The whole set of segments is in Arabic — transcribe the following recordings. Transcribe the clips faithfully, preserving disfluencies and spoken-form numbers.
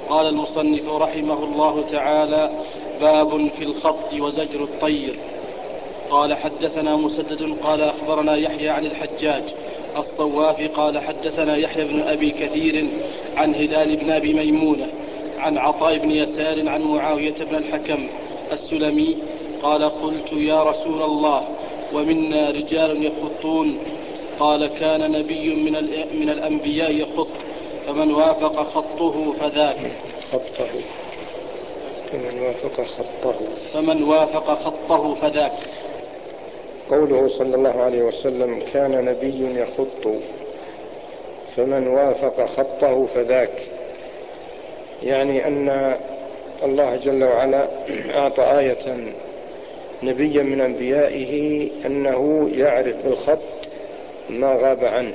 قال المصنف رحمه الله تعالى: باب في الخط وزجر الطير. قال حدثنا مسدد قال أخبرنا يحيى عن الحجاج الصوافي قال حدثنا يحيى بن أبي كثير عن هلال بن أبي ميمونة عن عطاء بن يسار عن معاوية بن الحكم السلمي قال: قلت يا رسول الله ومنا رجال يخطون. قال: كان نبي من, من الأنبياء يخط فمن وافق خطه فذاك خطه فمن وافق خطه فمن وافق خطه فذاك. قوله صلى الله عليه وسلم: كان نبي يخط فمن وافق خطه فذاك، يعني أن الله جل وعلا أعطى آية نبيا من أنبيائه أنه يعرف بالخط ما غاب عنه،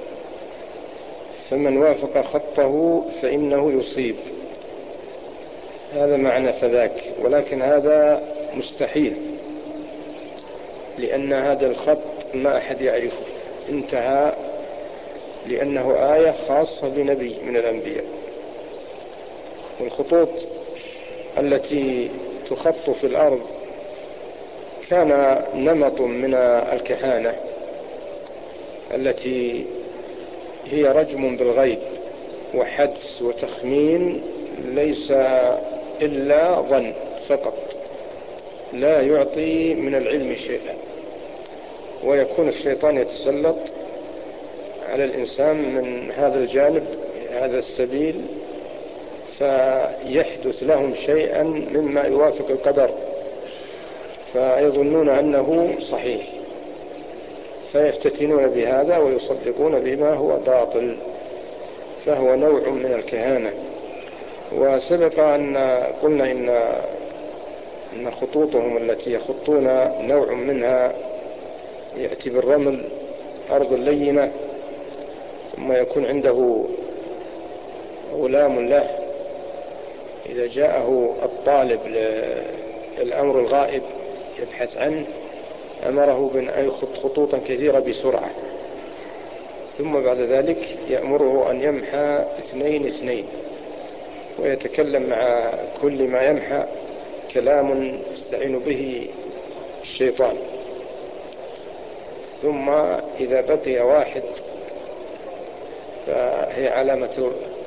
فمن وافق خطه فإنه يصيب. هذا معنى فذاك، ولكن هذا مستحيل، لأن هذا الخط ما أحد يعرفه، انتهى، لأنه آية خاصة بنبي من الأنبياء. والخطوط التي تخط في الأرض كان نمط من الكهانة التي هي رجم بالغيب وحدس وتخمين، ليس إلا ظن فقط، لا يعطي من العلم شيئا، ويكون الشيطان يتسلط على الإنسان من هذا الجانب، هذا السبيل، فيحدث لهم شيئا مما يوافق القدر فيظنون أنه صحيح، فيفتتنون بهذا ويصدقون بما هو باطل، فهو نوع من الكهانة. وسبق أن قلنا إن إن خطوطهم التي يخطون نوع منها يأتي بالرمل أرض لينة، ثم يكون عنده غلام له إذا جاءه الطالب للأمر الغائب يبحث عنه أمره بأن يخط خطوطا كثيرة بسرعة، ثم بعد ذلك يأمره أن يمحى اثنين اثنين، ويتكلم مع كل ما يمحى كلام يستعين به الشيطان، ثم إذا بقي واحد فهي علامة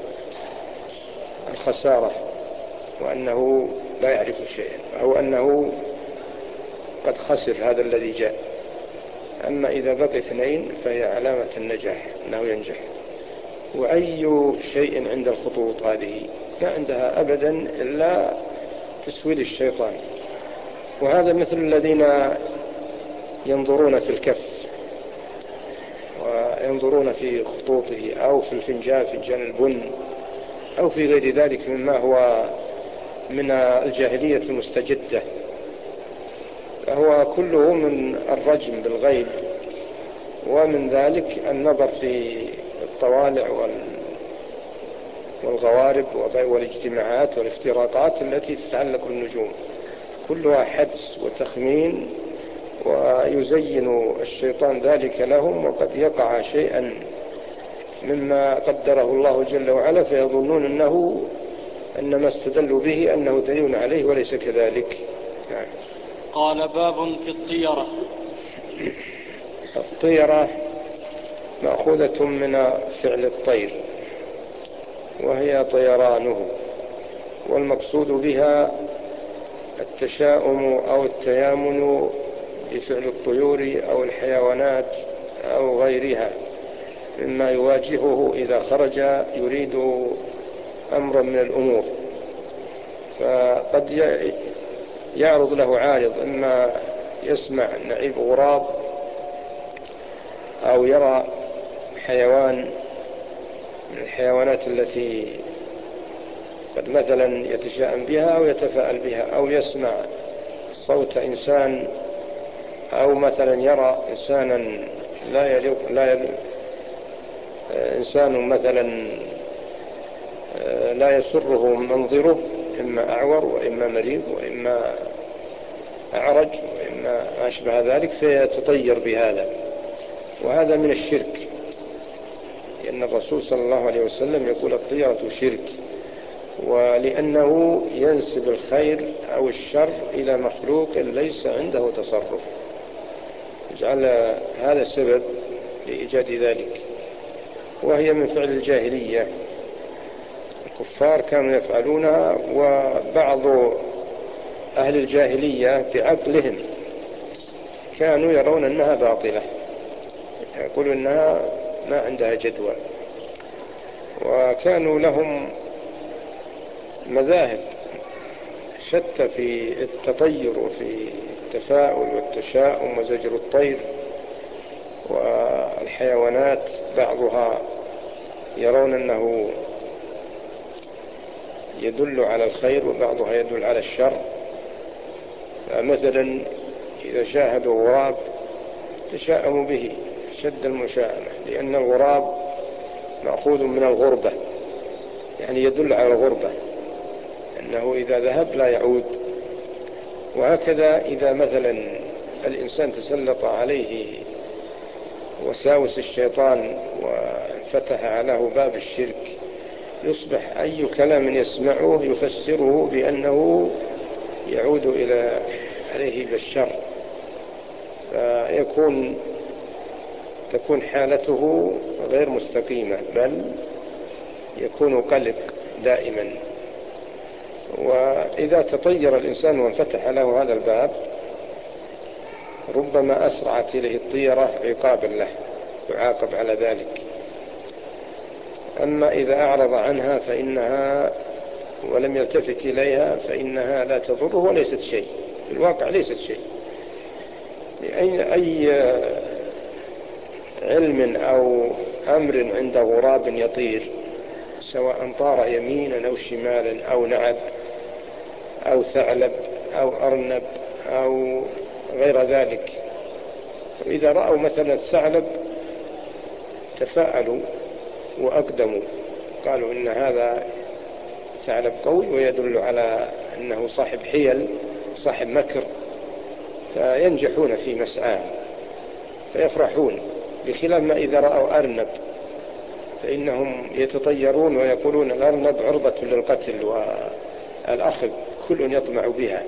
الخسارة، وأنه لا يعرف شيئا، أو أنه قد خسر هذا الذي جاء. أما إذا بقي اثنين فهي علامة النجاح، أنه ينجح. وأي شيء عند الخطوط هذه لا عندها أبدا إلا تسويل الشيطان. وهذا مثل الذين ينظرون في الكف وينظرون في خطوطه، أو في الفنجان، فنجان البن، أو في غير ذلك مما هو من الجاهلية المستجدة، فهو كله من الرجم بالغيب، ومن ذلك النظر في الطوالع والغوارب والاجتماعات والافتراقات التي تتعلق بالنجوم، كلها حدس وتخمين، ويزين الشيطان ذلك لهم، وقد يقع شيئا مما قدره الله جل وعلا فيظنون أنه أن ما استدلوا به أنه دليل عليه، وليس كذلك. يعني. قال: باب في الطيرة. الطيرة مأخوذة من فعل الطير، وهي طيرانه، والمقصود بها التشاؤم أو التيامن بفعل الطيور أو الحيوانات أو غيرها مما يواجهه إذا خرج يريد أمرا من الأمور، فقد يعرض له عارض، إما يسمع نعيب غراب، أو يرى حيوان من الحيوانات التي قد مثلا يتشاءم بها أو يتفاءل بها، أو يسمع صوت إنسان، أو مثلا يرى إنسانا لا يليق لا يليق إنسان مثلا لا يسره منظره، إما أعور وإما مريض وإما أعرج وإما ما أشبه ذلك، فيتطير بهذا. وهذا من الشرك، لأن الرسول صلى الله عليه وسلم يقول: الطيرة شرك، ولأنه ينسب الخير أو الشر إلى مخلوق ليس عنده تصرف، يجعل هذا سبب لإيجاد ذلك، وهي من فعل الجاهلية. الكفار كانوا يفعلونها، وبعض أهل الجاهلية بعقلهم كانوا يرون أنها باطلة، يقولون أنها ما عندها جدوى، وكانوا لهم مذاهب شتى في التطير وفي التفاؤل والتشاؤم وزجر الطير والحيوانات. بعضها يرون أنه يدل على الخير وبعضها يدل على الشر. مثلا إذا شاهدوا غراب تشاءموا به شد المشاءمة، لأن الغراب مأخوذ من الغربة، يعني يدل على الغربة، أنه إذا ذهب لا يعود. وهكذا إذا مثلا الإنسان تسلط عليه وساوس الشيطان وفتح عليه باب الشرك، يصبح أي كلام يسمعه يفسره بأنه يعود إلى عليه بالشر، فيكون تكون حالته غير مستقيمة، بل يكون قلق دائما. وإذا تطير الإنسان وانفتح له هذا الباب ربما أسرعت إليه الطيرة عقابا له، يعاقب على ذلك. أما إذا أعرض عنها فإنها ولم يلتفت إليها فإنها لا تضره وليست شيء، في الواقع ليست شيء. لأي أي علم أو أمر عند غراب يطير، سواء طار يمينا أو شمالا أو نعب أو ثعلب أو أرنب أو غير ذلك، وإذا رأوا مثلا الثعلب تفاءلوا وأقدموا، قالوا إن هذا ثعلب قوي ويدل على أنه صاحب حيل صاحب مكر، فينجحون في مسعاه فيفرحون. بخلاف ما إذا رأوا أرنب فإنهم يتطيرون ويقولون الأرنب عرضة للقتل والأخذ، كل يطمع بها،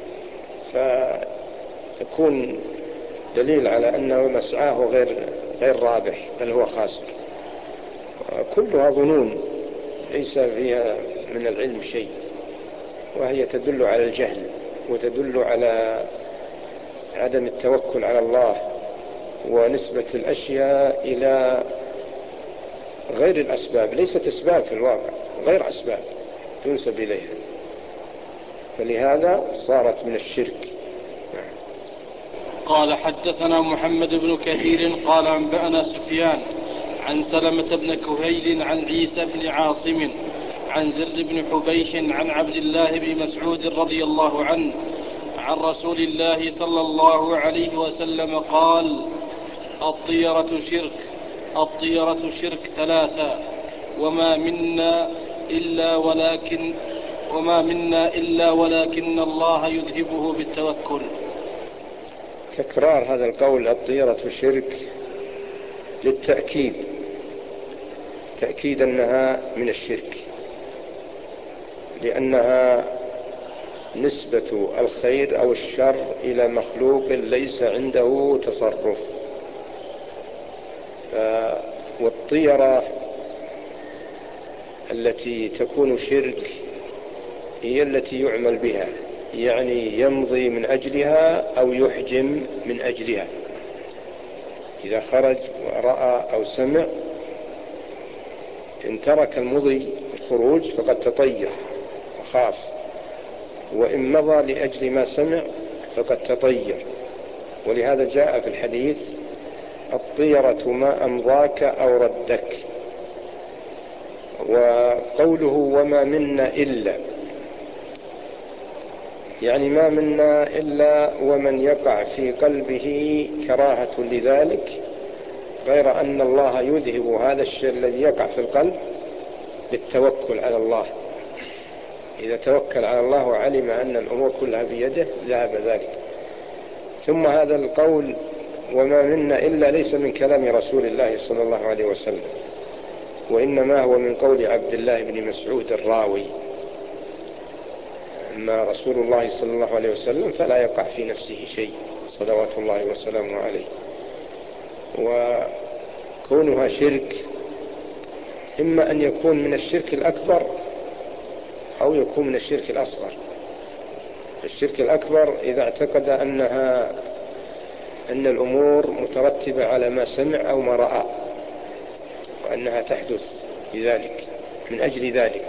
فتكون دليل على أنه مسعاه غير غير رابح بل هو خاسر. كلها ظنون ليس فيها من العلم شيء، وهي تدل على الجهل وتدل على عدم التوكل على الله ونسبة الأشياء إلى غير الأسباب، ليست أسباب في الواقع، غير أسباب تنسب إليها، فلهذا صارت من الشرك. قال حدثنا محمد بن كثير قال أنبأنا سفيان عن سلمة بن كهيل عن عيسى بن عاصم عن زر بن حبيش عن عبد الله بن مسعود رضي الله عنه عن رسول الله صلى الله عليه وسلم قال: الطيرة شرك الطيرة شرك ثلاثة، وما منا إلا ولكن وما منا إلا ولكن الله يذهبه بالتوكل. تكرار هذا القول الطيرة شرك للتأكيد، تأكيد أنها من الشرك، لأنها نسبة الخير أو الشر إلى مخلوق ليس عنده تصرف. والطيرة التي تكون شرك هي التي يعمل بها، يعني يمضي من أجلها أو يحجم من أجلها. إذا خرج ورأى أو سمع، إن ترك المضي الخروج فقد تطير وخاف، وإن مضى لأجل ما سمع فقد تطير. ولهذا جاء في الحديث: الطيرة ما أمضاك أو ردك. وقوله وما منا إلا، يعني ما منا إلا ومن يقع في قلبه كراهة لذلك، غير أن الله يذهب هذا الشيء الذي يقع في القلب بالتوكل على الله. إذا توكل على الله وعلم أن الأمور كلها بيده ذهب ذلك. ثم هذا القول وما منا إلا ليس من كلام رسول الله صلى الله عليه وسلم، وإنما هو من قول عبد الله بن مسعود الراوي أما رسول الله صلى الله عليه وسلم فلا يقع في نفسه شيء صلوات الله وسلامه عليه. وكونها شرك إما أن يكون من الشرك الأكبر أو يكون من الشرك الأصغر. الشرك الأكبر إذا اعتقد أنها أن الأمور مترتبة على ما سمع أو ما رأى وأنها تحدث بذلك من أجل ذلك.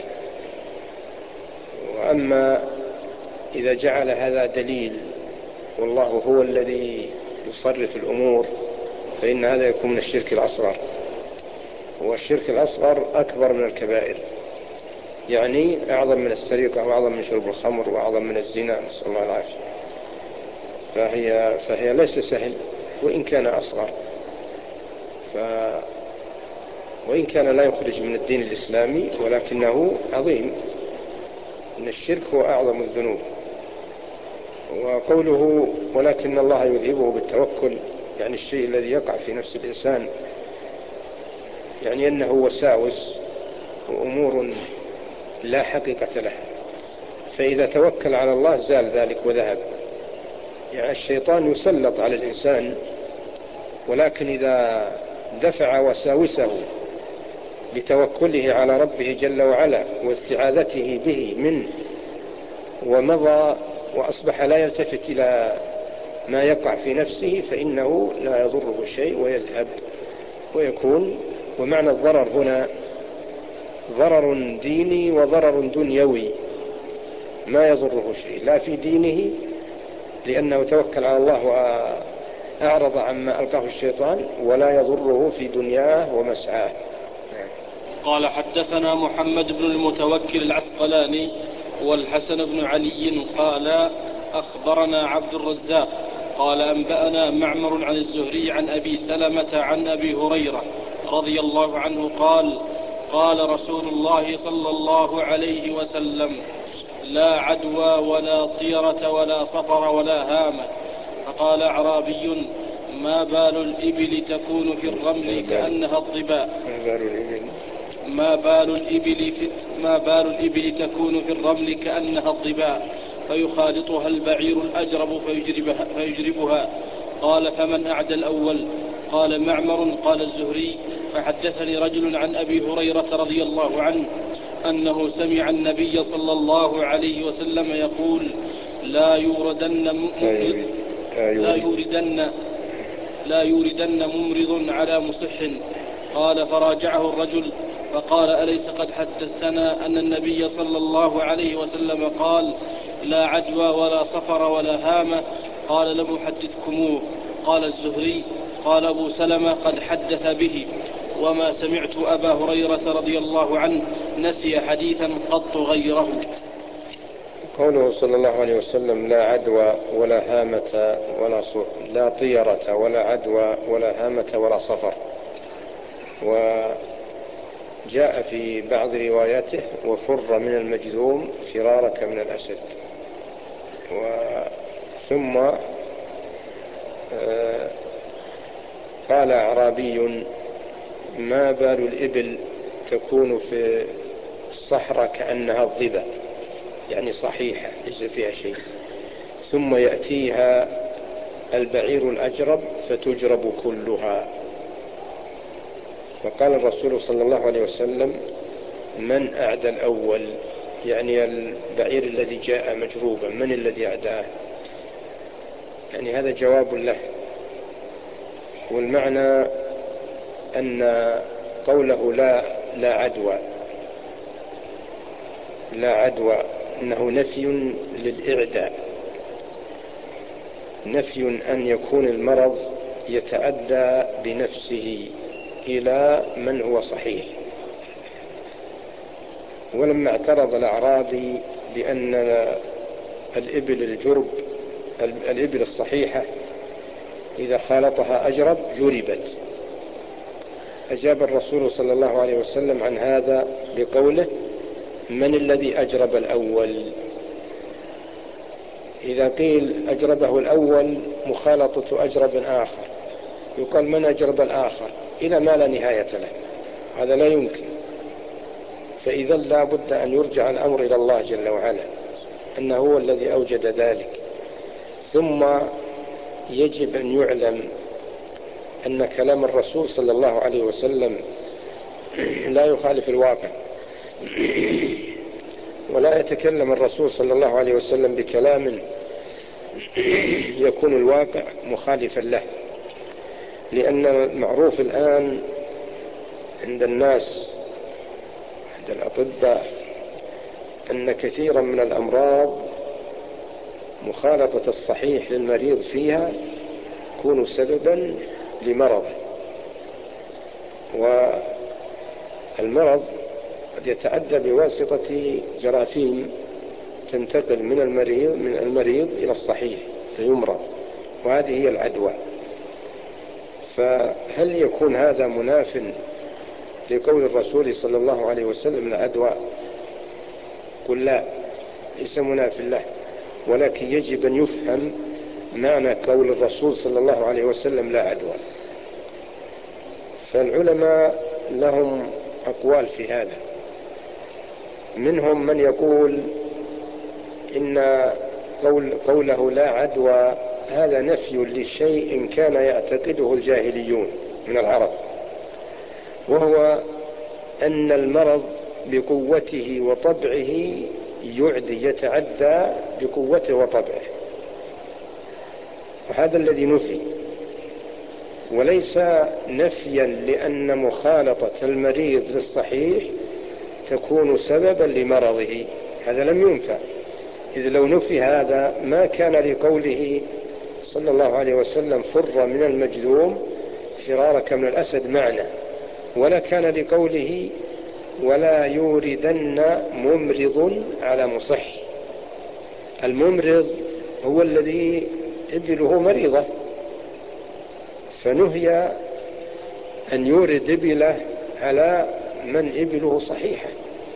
وأما إذا جعل هذا دليل والله هو الذي يصرف الأمور فإن هذا يكون من الشرك الأصغر. والشرك الأصغر أكبر من الكبائر، يعني أعظم من السرقة وأعظم من شرب الخمر وأعظم من الزنا، نسأل الله العافية. فهي, فهي ليس سهل وإن كان أصغر، ف وإن كان لا يخرج من الدين الإسلامي ولكنه عظيم. إن الشرك هو أعظم الذنوب. وقوله ولكن الله يذهبه بالتوكل، يعني الشيء الذي يقع في نفس الإنسان، يعني أنه وساوس وأمور لا حقيقة له، فإذا توكل على الله زال ذلك وذهب. يعني الشيطان يسلط على الإنسان، ولكن إذا دفع وساوسه بتوكله على ربه جل وعلا واستعاذته به منه ومضى وأصبح لا يلتفت إلى ما يقع في نفسه فإنه لا يضره شيء ويذهب ويكون. ومعنى الضرر هنا ضرر ديني وضرر دنيوي، ما يضره شيء لا في دينه لأنه توكل على الله وأعرض عما ألقاه الشيطان، ولا يضره في دنياه ومسعاه. قال حدثنا محمد بن المتوكل العسقلاني والحسن بن علي قال أخبرنا عبد الرزاق قال أنبأنا معمر عن الزهري عن أبي سلمة عن أبي هريرة رضي الله عنه قال قال رسول الله صلى الله عليه وسلم لا عدوى ولا طيرة ولا صفر ولا هامة. فقال أعرابي ما بال الإبل تكون في الرمل كأنها الظباء ما بال الإبل في ما بال الإبل تكون في الرمل كأنها الظباء فيخالطها البعير الأجرب فيجربها, فيجربها. قال فمن أعدى الأول؟ قال معمر. قال الزهري فحدثني رجل عن أبي هريرة رضي الله عنه أنه سمع النبي صلى الله عليه وسلم يقول لا يوردن ممرض لا يوردن لا يوردن ممرض على مصح. قال فراجعه الرجل فقال أليس قد حدثنا أن النبي صلى الله عليه وسلم قال لا عدوى ولا صفر ولا هامة؟ قال لم أحدثكموه. قال الزهري قال أبو سلمة قد حدث به وما سمعت أبا هريرة رضي الله عنه نسي حديثا قط غيره. قوله صلى الله عليه وسلم لا عدوى ولا هامة ولا صفر، لا طيرة ولا عدوى ولا هامة ولا صفر. وجاء في بعض رواياته وفر من المجذوم فرارك من الأسد. ثم قال أعرابي ما بال الإبل تكون في الصحراء كأنها الظبا، يعني صحيحة ليس فيها شيء، ثم يأتيها البعير الأجرب فتجرب كلها. وقال الرسول صلى الله عليه وسلم من أعدى الأول؟ يعني البعير الذي جاء مجروبا من الذي أعداه؟ يعني هذا جواب له. والمعنى أن قوله لا لا عدوى لا عدوى إنه نفي للإعداء، نفي أن يكون المرض يتعدى بنفسه إلى من هو صحيح. ولما اعترض الأعرابي بأن الإبل الجرب الإبل الصحيحة إذا خالطها أجرب جربت، أجاب الرسول صلى الله عليه وسلم عن هذا بقوله من الذي أجرب الأول؟ إذا قيل أجربه الأول مخالطة أجرب آخر يقال من أجرب الآخر إلى ما لا نهاية له، هذا لا يمكن. فإذا لا بد أن يرجع الأمر إلى الله جل وعلا، أنه هو الذي أوجد ذلك. ثم يجب أن يعلم أن كلام الرسول صلى الله عليه وسلم لا يخالف الواقع، ولا يتكلم الرسول صلى الله عليه وسلم بكلام يكون الواقع مخالفا له، لأن المعروف الآن عند الناس عند الأطباء أن كثيرا من الأمراض مخالطة الصحيح للمريض فيها يكون سببا لمرضه، والمرض قد يتعدى بواسطة جراثيم تنتقل من المريض من المريض إلى الصحيح فيمرض، وهذه هي العدوى. فهل يكون هذا مناف لقول الرسول صلى الله عليه وسلم العدوى؟ قل لا، ليس مناف له، ولكن يجب أن يفهم معنى قول الرسول صلى الله عليه وسلم لا عدوى. فالعلماء لهم أقوال في هذا، منهم من يقول إن قول قوله لا عدوى هذا نفي لشيء كان يعتقده الجاهليون من العرب، وهو أن المرض بقوته وطبعه يعدي يتعدى بقوته وطبعه، وهذا الذي نفي، وليس نفيا لأن مخالطة المريض للصحيح تكون سببا لمرضه، هذا لم ينفع، إذ لو نفي هذا ما كان لقوله صلى الله عليه وسلم فر من المجذوم فرارك من الأسد معنى، ولا كان لقوله ولا يوردن ممرض على مصح. الممرض هو الذي إبله مريضة، فنهي أن يورد إبله على من إبله صحيحة.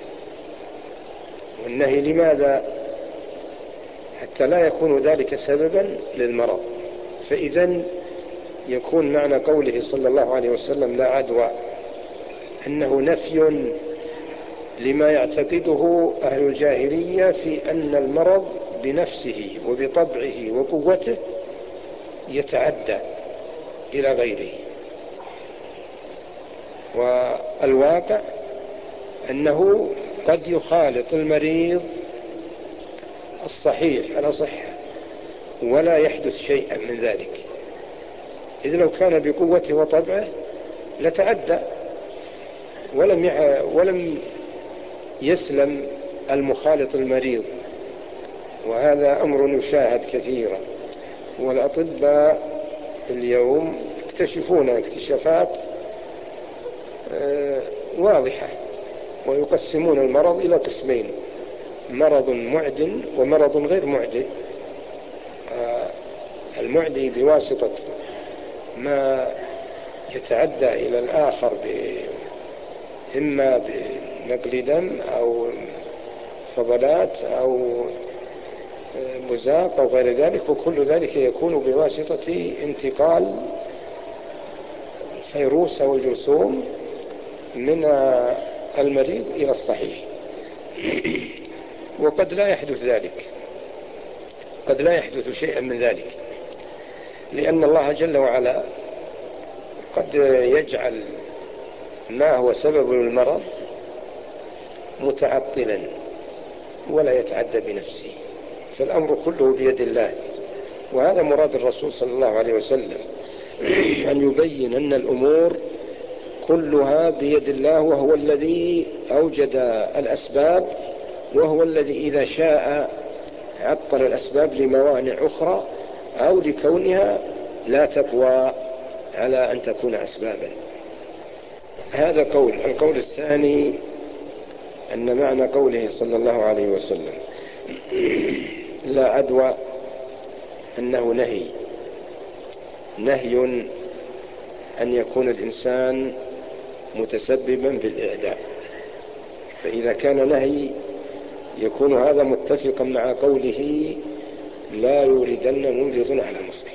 والنهي لماذا؟ حتى لا يكون ذلك سببا للمرض. فإذن يكون معنى قوله صلى الله عليه وسلم لا عدوى أنه نفي لما يعتقده أهل الجاهلية في أن المرض بنفسه وبطبعه وقوته يتعدى إلى غيره، والواقع أنه قد يخالط المريض الصحيح على صحة ولا يحدث شيئا من ذلك، إذ لو كان بقوته وطبعه لتعدى ولم يع... ولم يسلم المخالط المريض. وهذا أمر يشاهد كثيرا، والأطباء اليوم يكتشفون اكتشافات واضحة، ويقسمون المرض إلى قسمين: مرض معد ومرض غير معد. المعدي بواسطة ما يتعدى إلى الآخر إما بنقل دم أو فضلات أو مزاق أو غير ذلك، وكل ذلك يكون بواسطة انتقال فيروس أو الجرثوم من المريض إلى الصحيح. وقد لا يحدث ذلك، قد لا يحدث شيئا من ذلك، لأن الله جل وعلا قد يجعل ما هو سبب المرض متعطلا ولا يتعدى بنفسه، فالأمر كله بيد الله. وهذا مراد الرسول صلى الله عليه وسلم، أن يبين أن الأمور كلها بيد الله، وهو الذي أوجد الأسباب، وهو الذي إذا شاء عطل الأسباب لموانع أخرى أو لكونها لا تقوى على أن تكون أسبابا. هذا قول. القول الثاني أن معنى قوله صلى الله عليه وسلم لا عدوى أنه نهي نهي أن يكون الإنسان متسببا بالإعداء، فإذا كان نهي يكون هذا متفقا مع قوله لا يوردن ممرض على مصح.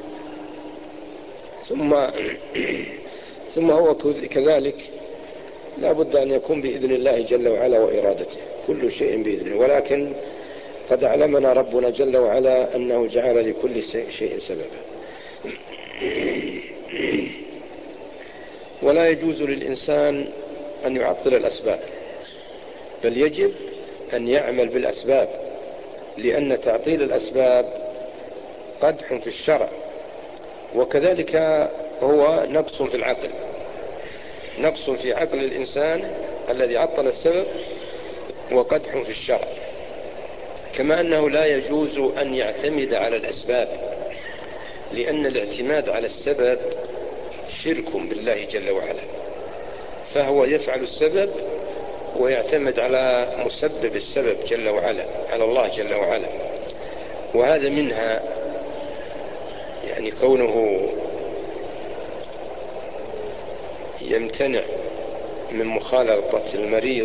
ثم ثم هو كذلك لا بد أن يكون بإذن الله جل وعلا وإرادته، كل شيء بإذنه، ولكن قد علمنا ربنا جل وعلا أنه جعل لكل شيء سببا. ولا يجوز للإنسان أن يعطل الأسباب، بل يجب أن يعمل بالأسباب، لأن تعطيل الأسباب قدح في الشرع، وكذلك هو نقص في العقل، نقص في عقل الإنسان الذي عطل السبب، وقدح في الشرع. كما أنه لا يجوز أن يعتمد على الأسباب، لأن الاعتماد على السبب شرك بالله جل وعلا، فهو يفعل السبب ويعتمد على مسبب السبب جل وعلا، على الله جل وعلا. وهذا منها يعني كونه يمتنع من مخالطة المريض،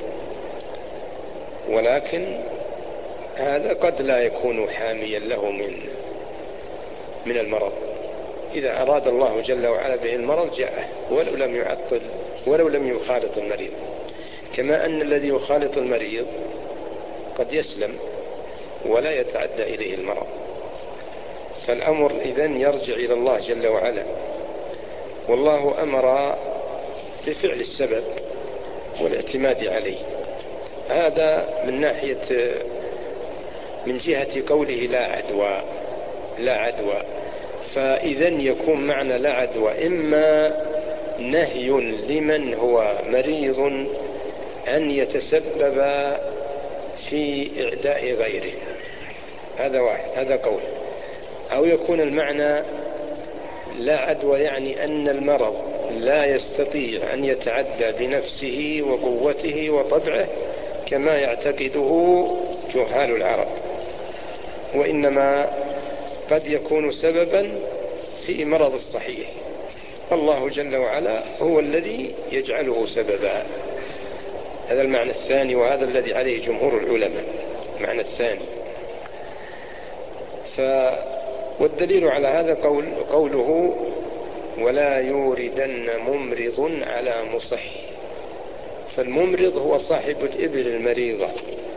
ولكن هذا قد لا يكون حاميا له من من المرض. إذا أراد الله جل وعلا به المرض جاءه، ولو لم يعطل ولو لم يخالط المريض. كما أن الذي يخالط المريض قد يسلم ولا يتعدى إليه المرض. فالأمر إذن يرجع إلى الله جل وعلا، والله أمر بفعل السبب والاعتماد عليه. هذا من ناحية من جهة قوله لا عدوى، لا عدوى. فإذن يكون معنى لا عدوى إما نهي لمن هو مريض أن يتسبب في إعداء غيره، هذا واحد، هذا قول. أو يكون المعنى لا عدوى يعني أن المرض لا يستطيع أن يتعدى بنفسه وقوته وطبعه كما يعتقده جهال العرب، وإنما قد يكون سببا في مرض الصحيح. الله جل وعلا هو الذي يجعله سببا. هذا المعنى الثاني، وهذا الذي عليه جمهور العلماء، المعنى الثاني. ف والدليل على هذا قول قوله ولا يوردن ممرض على مصح. فالممرض هو صاحب الإبل المريضة،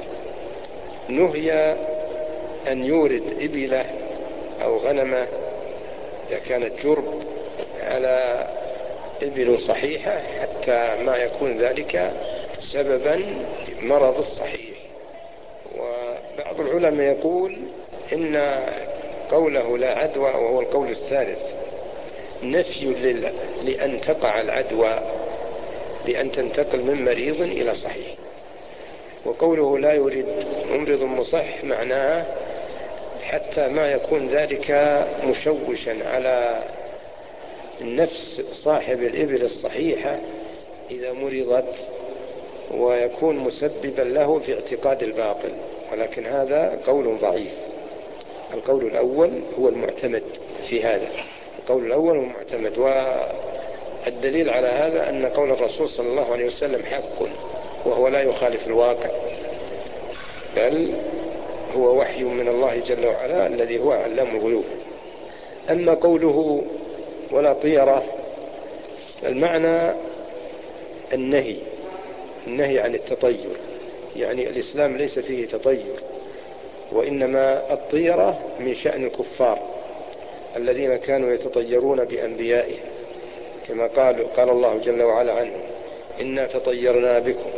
نهي أن يورد إبله أو غنمه إذا كانت جرب على إبل صحيحة حتى ما يكون ذلك سببا مرض الصحيح. وبعض العلماء يقول إن قوله لا عدوى، وهو القول الثالث، نفي لأن تقع العدوى بأن تنتقل من مريض إلى صحيح. وقوله لا يريد ممرض مصح معناه حتى ما يكون ذلك مشوشا على النفس صاحب الإبل الصحيحة إذا مرضت، ويكون مسببا له في اعتقاد الباطل. ولكن هذا قول ضعيف. القول الأول هو المعتمد في هذا، القول الأول هو المعتمد. والدليل على هذا أن قول الرسول صلى الله عليه وسلم حق، وهو لا يخالف الواقع، بل هو وحي من الله جل وعلا الذي هو علام الغيوب. أما قوله ولا طيرة، المعنى النهي، النهي عن التطير، يعني الإسلام ليس فيه تطير، وإنما الطيرة من شأن الكفار الذين كانوا يتطيرون بأنبيائهم، كما قال قال الله جل وعلا عنهم إنا تطيرنا بكم.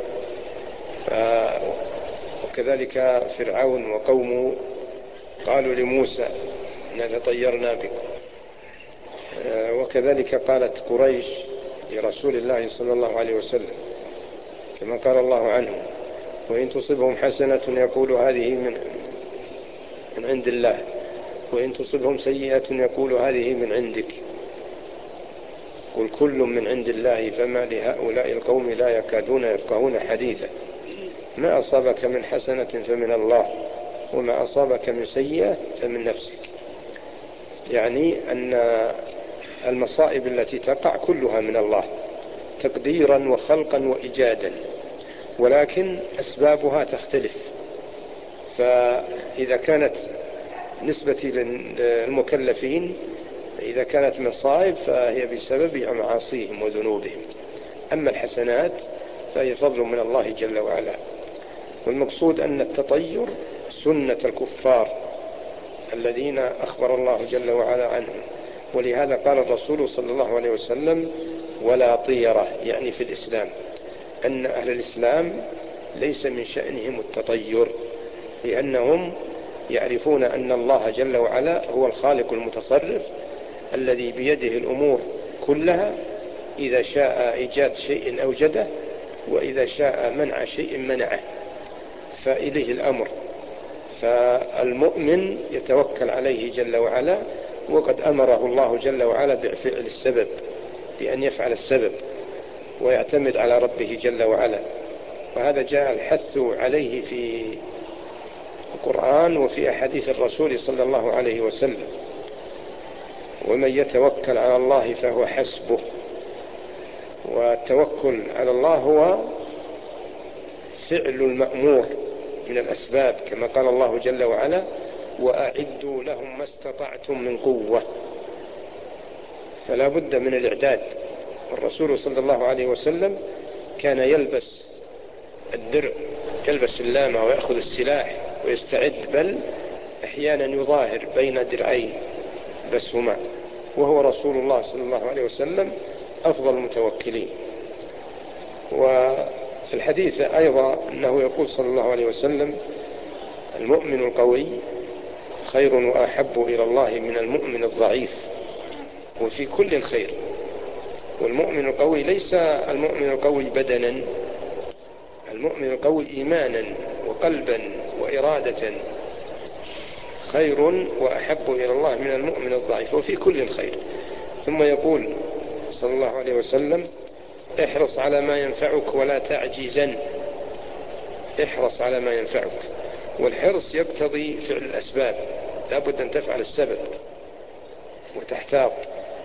وكذلك فرعون وقومه قالوا لموسى إنا تطيرنا بكم. وكذلك قالت قريش لرسول الله صلى الله عليه وسلم كما قال الله عنهم وإن تصبهم حسنة يقول هذه من من عند الله، وإن تصبهم سيئة يقول هذه من عندك، قل كل من عند الله فما لهؤلاء القوم لا يكادون يفقهون حديثا، ما أصابك من حسنة فمن الله وما أصابك من سيئة فمن نفسك. يعني أن المصائب التي تقع كلها من الله تقديرا وخلقا وإيجادا، ولكن أسبابها تختلف. فإذا كانت نسبة للمكلفين إذا كانت مصائب فهي بسبب معاصيهم وذنوبهم، أما الحسنات فهي فضل من الله جل وعلا. والمقصود أن التطير سنة الكفار الذين أخبر الله جل وعلا عنهم، ولهذا قال الرسول صلى الله عليه وسلم ولا طيرة، يعني في الإسلام أن أهل الإسلام ليس من شأنهم التطير، لأنهم يعرفون أن الله جل وعلا هو الخالق المتصرف الذي بيده الأمور كلها، إذا شاء إيجاد شيء أوجده، وإذا شاء منع شيء منعه، فإليه الأمر. فالمؤمن يتوكل عليه جل وعلا، وقد أمره الله جل وعلا بفعل السبب، بأن يفعل السبب ويعتمد على ربه جل وعلا. وهذا جاء الحث عليه في القرآن وفي أحاديث الرسول صلى الله عليه وسلم: ومن يتوكل على الله فهو حسبه. والتوكل على الله هو فعل المأمور من الأسباب، كما قال الله جل وعلا: وأعدوا لهم ما استطعتم من قوة. فلا بد من الإعداد. الرسول صلى الله عليه وسلم كان يلبس الدرع، يلبس اللامة ويأخذ السلاح ويستعد، بل أحيانا يظاهر بين درعين بسهما، وهو رسول الله صلى الله عليه وسلم أفضل المتوكلين. وفي الحديث أيضا أنه يقول صلى الله عليه وسلم: المؤمن القوي خير وأحب إلى الله من المؤمن الضعيف، وفي كل الخير. والمؤمن القوي ليس المؤمن القوي بدنا، المؤمن القوي إيمانا وقلبا وإرادة، خير وأحب إلى الله من المؤمن الضعيف، وفي كل الخير. ثم يقول صلى الله عليه وسلم: احرص على ما ينفعك ولا تعجزن. احرص على ما ينفعك، والحرص يقتضي فعل الأسباب، لا بد أن تفعل السبب وتحتاط.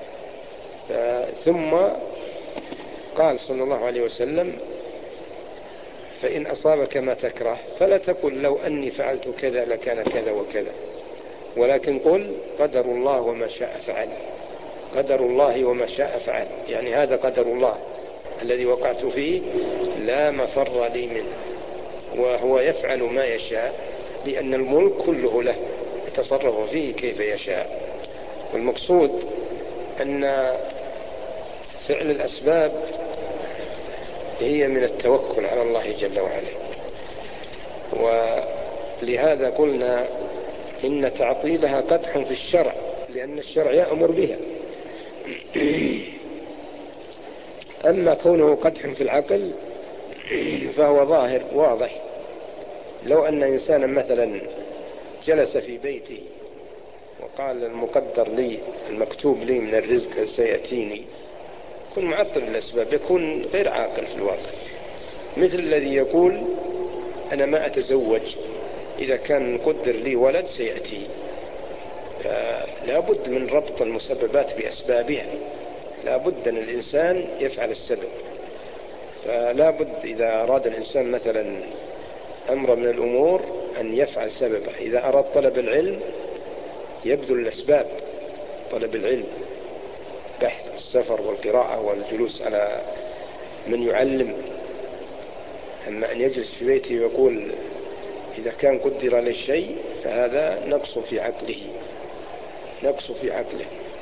ثم قال صلى الله عليه وسلم: فإن أصابك ما تكره فلا تقل لو أني فعلت كذا لكان كذا وكذا، ولكن قل قدر الله وما شاء فعل. قدر الله وما شاء فعل، يعني هذا قدر الله الذي وقعت فيه، لا مفر لي منه، وهو يفعل ما يشاء، لأن الملك كله له، يتصرف فيه كيف يشاء. والمقصود أن فعل الأسباب هي من التوكل على الله جل وعلا. ولهذا قلنا إن تعطيلها قدح في الشرع، لأن الشرع يأمر بها. أما كونه قدح في العقل فهو ظاهر واضح. لو أن إنسانا مثلا جلس في بيته وقال: المقدر لي، المكتوب لي من الرزق سيأتيني، يكون معطل الأسباب، يكون غير عاقل في الواقع. مثل الذي يقول: أنا ما أتزوج، إذا كان قدر لي ولد سيأتي. لا بد من ربط المسببات بأسبابها، لا بد أن الإنسان يفعل السبب. فلا بد إذا أراد الإنسان مثلا أمر من الأمور أن يفعل سببه. إذا أراد طلب العلم يبذل الأسباب، طلب العلم، بحث السفر والقراءة والجلوس على من يعلم. أما أن يجلس في بيته ويقول إذا كان قدر للشيء، فهذا نقص في عقله، نقص في عقله.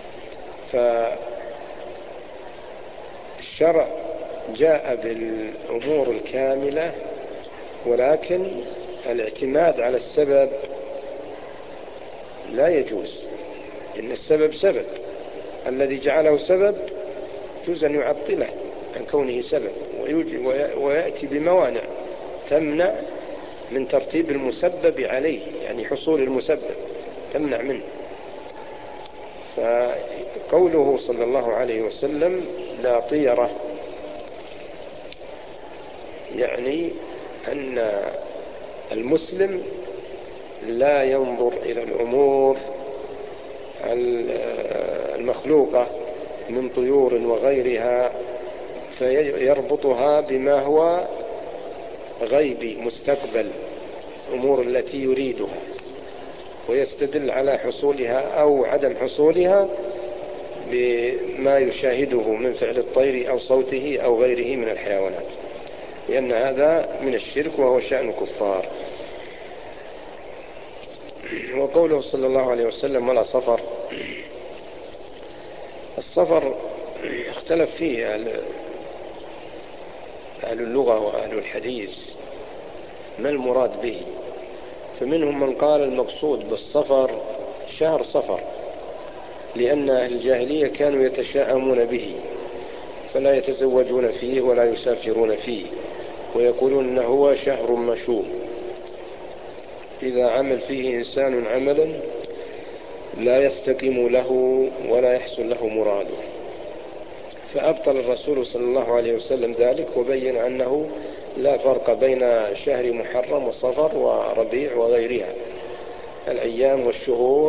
فالشرع جاء بالأمور الكاملة، ولكن الاعتماد على السبب لا يجوز، إن السبب سبب، الذي جعله سبب يجوز أن يعطله عن كونه سبب، ويأتي بموانع تمنع من ترتيب المسبب عليه، يعني حصول المسبب تمنع منه. فقوله صلى الله عليه وسلم لا طيرة، يعني أن المسلم لا ينظر إلى الأمور المخلوقة من طيور وغيرها فيربطها بما هو غيبي مستقبل، أمور التي يريدها، ويستدل على حصولها أو عدم حصولها بما يشاهده من فعل الطير أو صوته أو غيره من الحيوانات، لأن هذا من الشرك وهو شأن كفار. وقوله صلى الله عليه وسلم ولا صفر، الصفر اختلف فيه أهل اللغة وأهل الحديث ما المراد به، فمنهم من قال المقصود بالصفر شهر صفر، لأن أهل الجاهلية كانوا يتشاءمون به فلا يتزوجون فيه ولا يسافرون فيه، ويقولون أنه هو شهر مشوم إذا عمل فيه إنسان عملا لا يستقيم له ولا يحصل له مراده، فأبطل الرسول صلى الله عليه وسلم ذلك وبين أنه لا فرق بين شهر محرم وصفر وربيع وغيرها. الأيام والشهور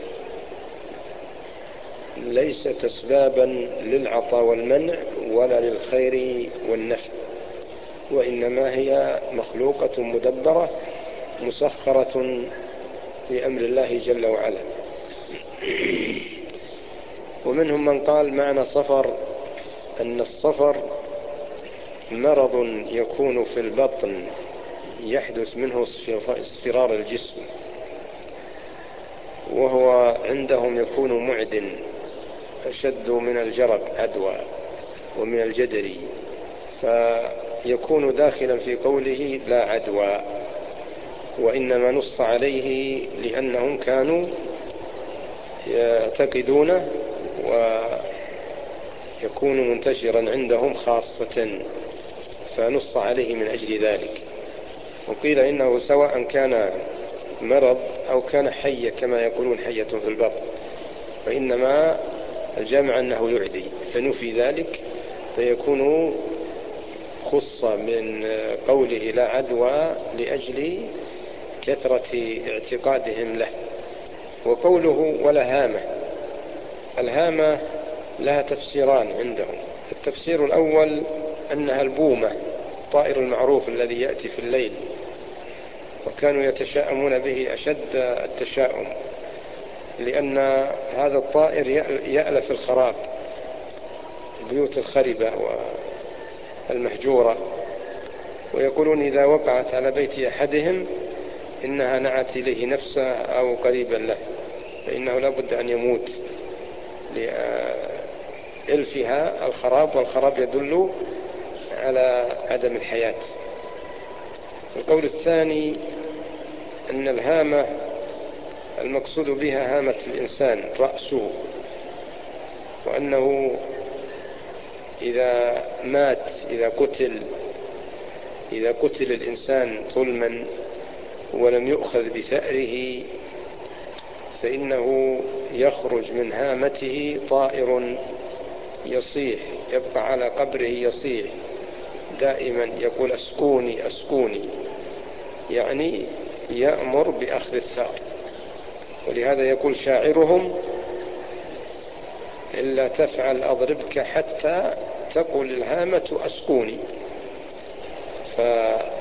ليست أسبابا للعطاء والمنع ولا للخير والنفع، وإنما هي مخلوقة مدبرة مسخرة بأمر الله جل وعلا. ومنهم من قال معنى صفر أن الصفر مرض يكون في البطن يحدث منه اصفرار الجسم، وهو عندهم يكون معدن أشد من الجرب عدوى ومن الجدري، فيكون داخلا في قوله لا عدوى، وإنما نص عليه لأنهم كانوا يعتقدونه ويكون منتشرا عندهم خاصة، فنص عليه من أجل ذلك. وقيل إنه سواء كان مرض أو كان حية كما يقولون حية في البطن، فإنما الجامع أنه يعدي، فنفي ذلك فيكون خص من قوله لا عدوى لأجل كثرة اعتقادهم له. وقوله ولا هامة، الهامة لها تفسيران عندهم. التفسير الأول أنها البومة، الطائر المعروف الذي يأتي في الليل، وكانوا يتشاءمون به أشد التشاؤم، لأن هذا الطائر يألف الخراب، البيوت الخربة والمهجورة، ويقولون إذا وقعت على بيت أحدهم إنها نعت إليه نفسه أو قريبا له، فإنه لا بد أن يموت لإلفها الخراب، والخراب يدل على عدم الحياة. القول الثاني أن الهامة المقصود بها هامة الإنسان رأسه، وأنه إذا مات إذا قتل إذا قتل الإنسان ظلما ولم يؤخذ بثأره فإنه يخرج من هامته طائر يصيح، يبقى على قبره يصيح دائما يقول أسكوني أسكوني، يعني يأمر بأخذ الثأر. ولهذا يقول شاعرهم إلا تفعل أضربك حتى تقول الهامة أسكوني. فأبطل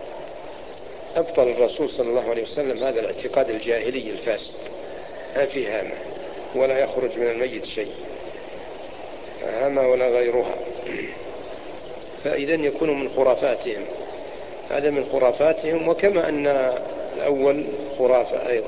الرسول صلى الله عليه وسلم هذا الاعتقاد الجاهلي الفاسد، ما في هامة ولا يخرج من الميت شيء، هامة ولا غيرها، فإذا يكون من خرافاتهم، هذا من خرافاتهم، وكما أن الأول خرافة أيضا.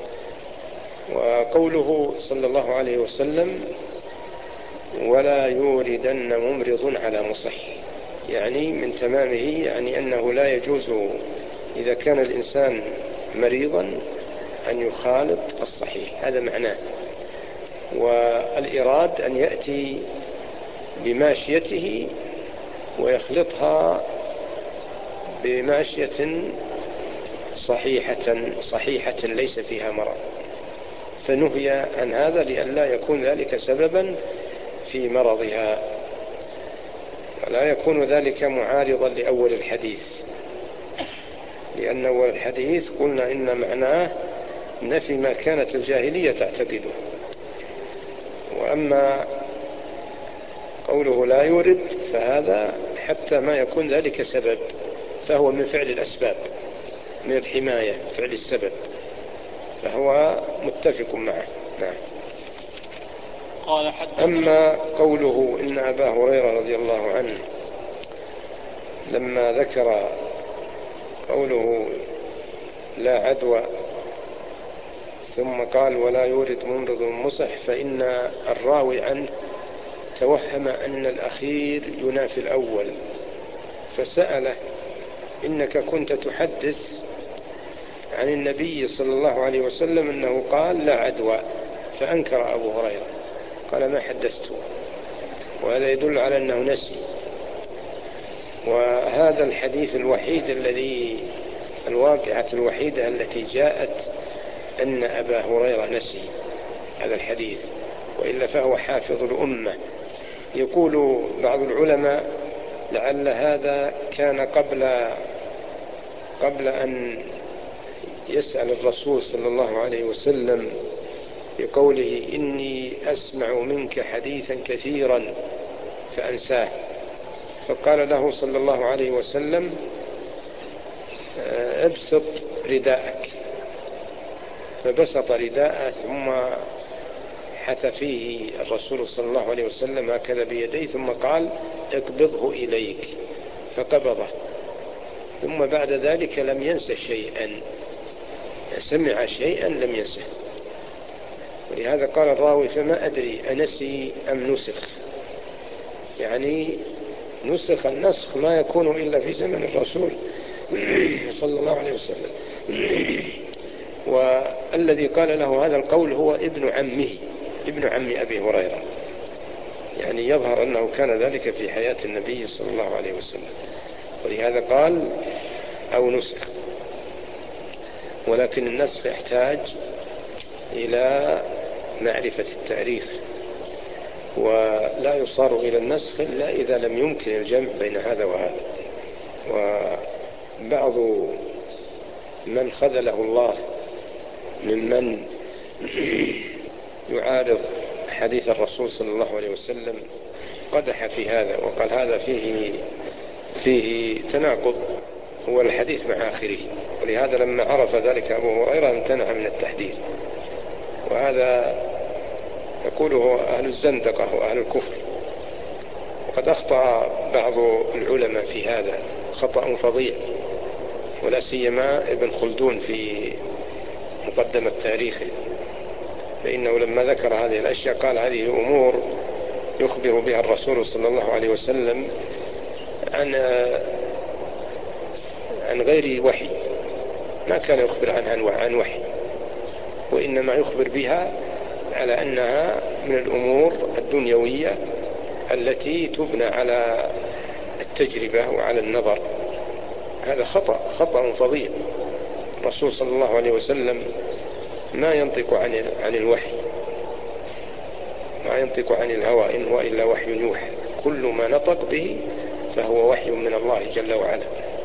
وقوله صلى الله عليه وسلم ولا يوردن ممرض على مصح، يعني من تمامه، يعني أنه لا يجوز إذا كان الإنسان مريضا أن يخالط الصحيح، هذا معناه. والإراد أن يأتي بماشيته ويخلطها بماشية صحيحة صحيحة ليس فيها مرض، فنهي عن هذا لئلا يكون ذلك سببا في مرضها، ولا يكون ذلك معارضا لأول الحديث، لأن أول الحديث قلنا إن معناه نفي ما كانت الجاهلية تعتقده. وأما قوله لا يورد فهذا حتى ما يكون ذلك سبب، فهو من فعل الأسباب، من الحماية، فعل السبب، فهو متفق معه. نعم. قال حتى أما قوله إن أبا هريرة رضي الله عنه لما ذكر قوله لا عدوى ثم قال ولا يورد ممرض مصح، فإن الراوي عنه توهم أن الأخير ينافي الأول، فسأله إنك كنت تحدث عن النبي صلى الله عليه وسلم أنه قال لا عدوى، فأنكر أبو هريرة قال ما حدثته، وهذا يدل على أنه نسي. وهذا الحديث الوحيد الذي الواقعة الوحيدة التي جاءت أن أبا هريرة نسي هذا الحديث، وإلا فهو حافظ الأمة. يقول بعض العلماء لعل هذا كان قبل قبل أن يسأل الرسول صلى الله عليه وسلم بقوله إني أسمع منك حديثا كثيرا فأنساه، فقال له صلى الله عليه وسلم ابسط رداءك، فبسط رداءه ثم حث فيه الرسول صلى الله عليه وسلم هكذا بيديه ثم قال اقبضه إليك، فقبضه، ثم بعد ذلك لم ينس شيئا، سمع شيئا لم ينسه. ولهذا قال الراوي فما أدري أنسي أم نسخ، يعني نسخ. النسخ ما يكون إلا في زمن الرسول صلى الله عليه وسلم. والذي قال له هذا القول هو ابن عمه، ابن عم أبي هريرة، يعني يظهر أنه كان ذلك في حياة النبي صلى الله عليه وسلم، ولهذا قال أو نسخ. ولكن النسخ يحتاج إلى معرفة التاريخ، ولا يصار إلى النسخ إلا إذا لم يمكن الجمع بين هذا وهذا. وبعض من خذله الله ممن يعارض حديث الرسول صلى الله عليه وسلم قدح في هذا وقال هذا فيه فيه تناقض، هو الحديث مع آخره. ولهذا لما عرف ذلك أبو هريرة امتنع من التحديث، وهذا يقوله أهل الزندقة وأهل الكفر. وقد أخطأ بعض العلماء في هذا خطأ فظيع، ولا سيما ابن خلدون في مقدمة تاريخه، فإنه لما ذكر هذه الأشياء قال هذه أمور يخبر بها الرسول صلى الله عليه وسلم عن عن غير وحي، ما كان يخبر عنها عن وحي، وإنما يخبر بها على أنها من الأمور الدنيوية التي تبنى على التجربة وعلى النظر. هذا خطأ خطأ فظيع. الرسول صلى الله عليه وسلم ما ينطق عن عن الوحي، ما ينطق عن الهوى، إن هو إلا وحي يوحى، كل ما نطق به فهو وحي من الله جل وعلا.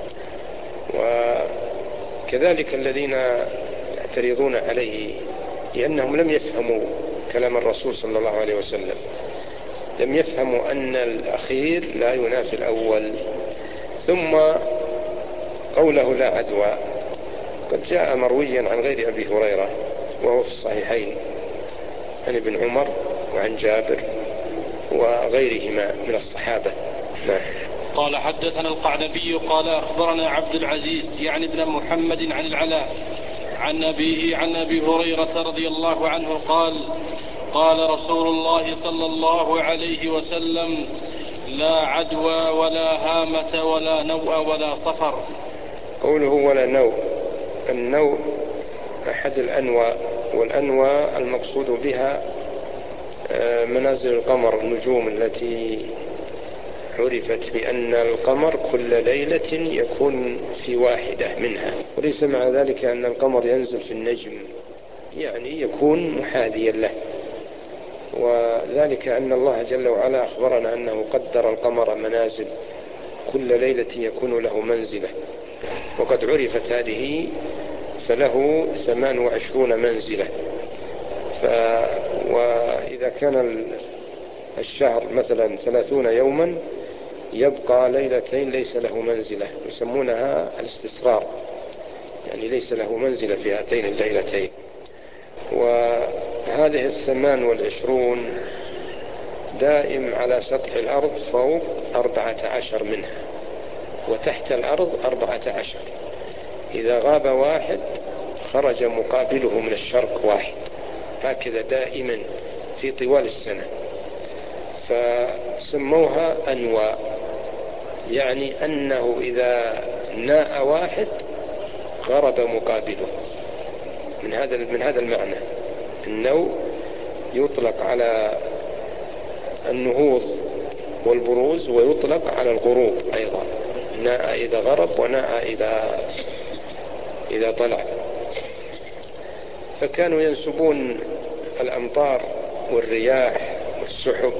وكذلك الذين يعترضون عليه لأنهم لم يفهموا كلام الرسول صلى الله عليه وسلم، لم يفهموا أن الأخير لا ينافي الأول. ثم قوله لا عدوى قد جاء مرويا عن غير أبي هريرة وهو في الصحيحين عن ابن عمر وعن جابر وغيرهما من الصحابة. نعم. قال حدثنا القعنبي قال أخبرنا عبد العزيز يعني ابن محمد عن العلاء عن أبيه عن أبي هريرة رضي الله عنه قال قال رسول الله صلى الله عليه وسلم لا عدوى ولا هامة ولا نوء ولا صفر. قوله ولا نوء، النوء أحد الأنواع، والأنواع المقصود بها منازل القمر، النجوم التي عرفت بأن القمر كل ليلة يكون في واحدة منها، وليس مع ذلك أن القمر ينزل في النجم، يعني يكون محاذيا له. وذلك أن الله جل وعلا أخبرنا أنه قدر القمر منازل، كل ليلة يكون له منزلة، وقد عرفت هذه فله ثمان وعشرون منزلة. ف... وإذا كان الشهر مثلا ثلاثون يوما يبقى ليلتين ليس له منزلة، يسمونها الاستسرار، يعني ليس له منزلة في هاتين الليلتين. وهذه الثمان والعشرون دائم على سطح الأرض فوق أربعة عشر منها، وتحت الأرض أربعة عشر. إذا غاب واحد خرج مقابله من الشرق واحد، هكذا دائما في طوال السنة. فسموها أنواء، يعني أنه إذا ناء واحد غرب مقابله. من هذا من هذا المعنى النوء يطلق على النهوض والبروز، ويطلق على الغروب أيضا، ناء إذا غرب وناء إذا إذا طلع. فكانوا ينسبون الأمطار والرياح والسحب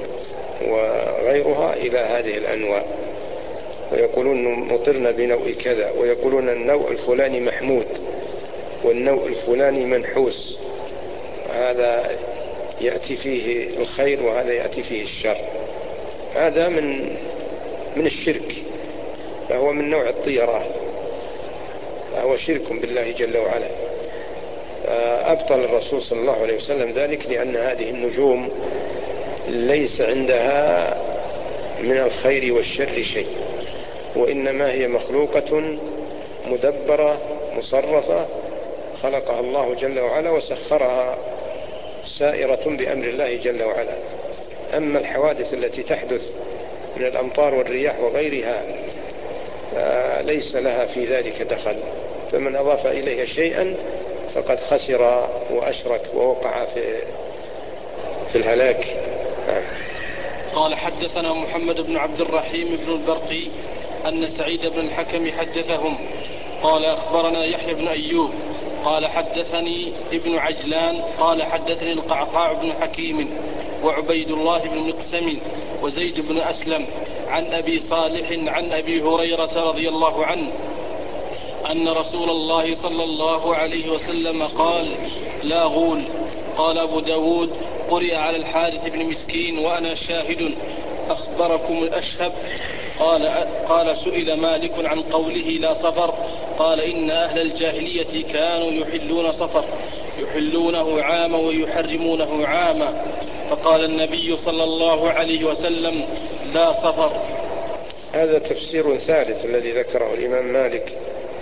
وغيرها إلى هذه الأنواع، ويقولون مطرنا بنوء كذا، ويقولون النوء الفلاني محمود والنوء الفلاني منحوس، هذا يأتي فيه الخير وهذا يأتي فيه الشر. هذا من من الشرك، فهو من نوع الطيرة، فهو شرك بالله جل وعلا. أبطل الرسول صلى الله عليه وسلم ذلك، لأن هذه النجوم ليس عندها من الخير والشر شيء، وإنما هي مخلوقة مدبرة مصرفة، خلقها الله جل وعلا وسخرها سائرة بأمر الله جل وعلا. أما الحوادث التي تحدث من الأمطار والرياح وغيرها ليس لها في ذلك دخل، فمن أضاف إليها شيئا فقد خسر وأشرك ووقع في في الهلاك. قال حدثنا محمد بن عبد الرحيم بن البرقي أن سعيد بن الحكم حدثهم قال أخبرنا يحيى بن أيوب قال حدثني ابن عجلان قال حدثني القعقاع بن حكيم وعبيد الله بن مقسم وزيد بن أسلم عن أبي صالح عن أبي هريرة رضي الله عنه أن رسول الله صلى الله عليه وسلم قال لا غول. قال أبو داود قرئ على الحارث بن مسكين وأنا شاهد. أخبركم الأشهب قال, قال سئل مالك عن قوله لا صفر قال إن أهل الجاهلية كانوا يحلون صفر، يحلونه عاما ويحرمونه عاما، فقال النبي صلى الله عليه وسلم لا صفر. هذا تفسير ثالث الذي ذكره الإمام مالك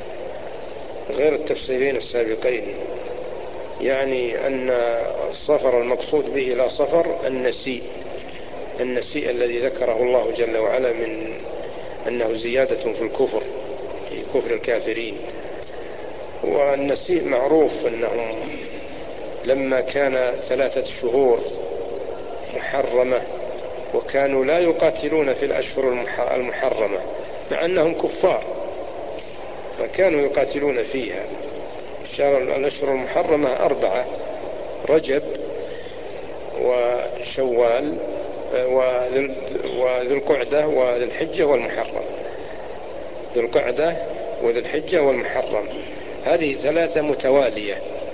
غير التفسيرين السابقين، يعني أن الصفر المقصود به لا صفر النسيء، النسيء الذي ذكره الله جل وعلا من أنه زيادة في الكفر، في كفر الكافرين. والنسيء معروف أنهم لما كان ثلاثة شهور محرمة وكانوا لا يقاتلون في الأشهر المحرمة مع أنهم كفار، فكانوا يقاتلون فيها. الأشهر المحرمة أربعة: رجب وشوال وذو القعدة وذو الحجة والمحرم. ذو القعدة وذو الحجة والمحرم، هذه ثلاثة متوالية،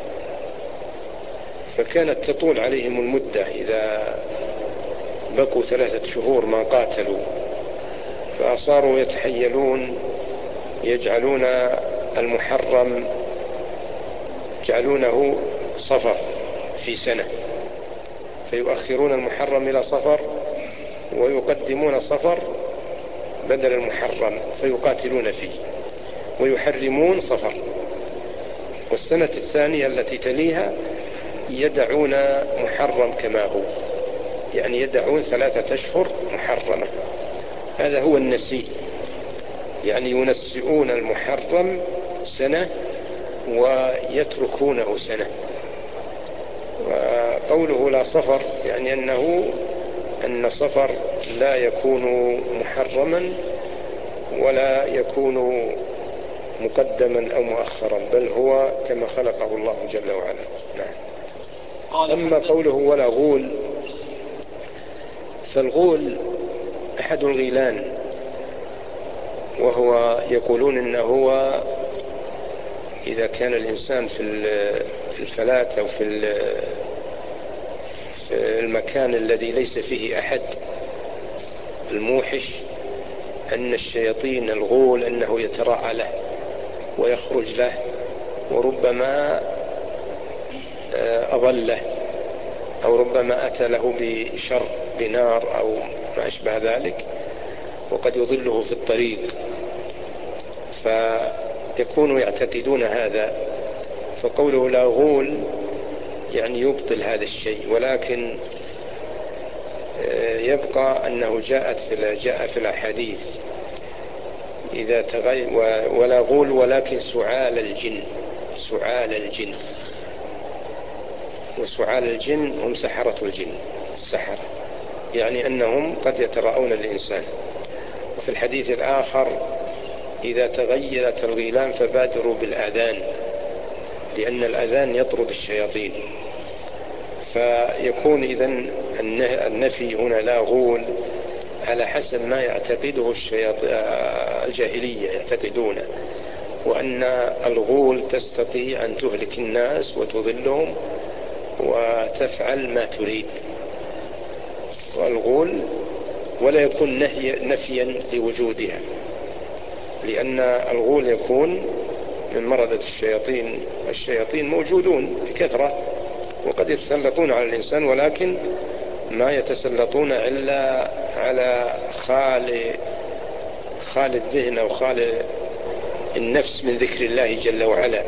فكانت تطول عليهم المدة إذا بقوا ثلاثة شهور ما قاتلوا، فصاروا يتحيلون يجعلون المحرم يجعلونه صفر في سنة، فيؤخرون المحرم إلى صفر ويقدمون صفر بدل المحرم فيقاتلون فيه، ويحرمون صفر. والسنة الثانية التي تليها يدعون محرم كما هو، يعني يدعون ثلاثة أشهر محرمة. هذا هو النسيء، يعني ينسئون المحرم سنة ويتركونه سنة. وقوله لا صفر يعني أنه أن صفر لا يكون محرما ولا يكون مقدما أو مؤخرا، بل هو كما خلقه الله جل وعلا. نعم. أما قوله ولا غول، فالغول أحد الغيلان، وهو يقولون إنه هو إذا كان الإنسان في الفلاة أو في المكان الذي ليس فيه أحد الموحش، أن الشياطين الغول أنه يتراءى له ويخرج له وربما أضله أو ربما أتى له بشر بنار أو ما أشبه ذلك، وقد يضله في الطريق، فيكونوا يعتقدون هذا، فقوله لا غول يعني يبطل هذا الشيء، ولكن يبقى أنه جاءت في جاء في الأحاديث إذا تغير ولا غول ولكن سعال الجن، سعال الجن، وسعال الجن هم سحرة الجن، السحرة، يعني أنهم قد يتراءون الإنسان. وفي الحديث الآخر إذا تغيرت الغيلان فبادروا بالآذان، لأن الآذان يطرد الشياطين. فيكون إذن النفي هنا لا غول على حسب ما يعتقده الجاهلية يعتقدونه، وأن الغول تستطيع أن تهلك الناس وتضلهم وتفعل ما تريد، والغول ولا يكون نهي نفيا لوجودها، لأن الغول يكون من مردة الشياطين، الشياطين موجودون بكثرة وقد يتسلطون على الإنسان، ولكن ما يتسلطون إلا على خال خال الذهن أو خال النفس من ذكر الله جل وعلا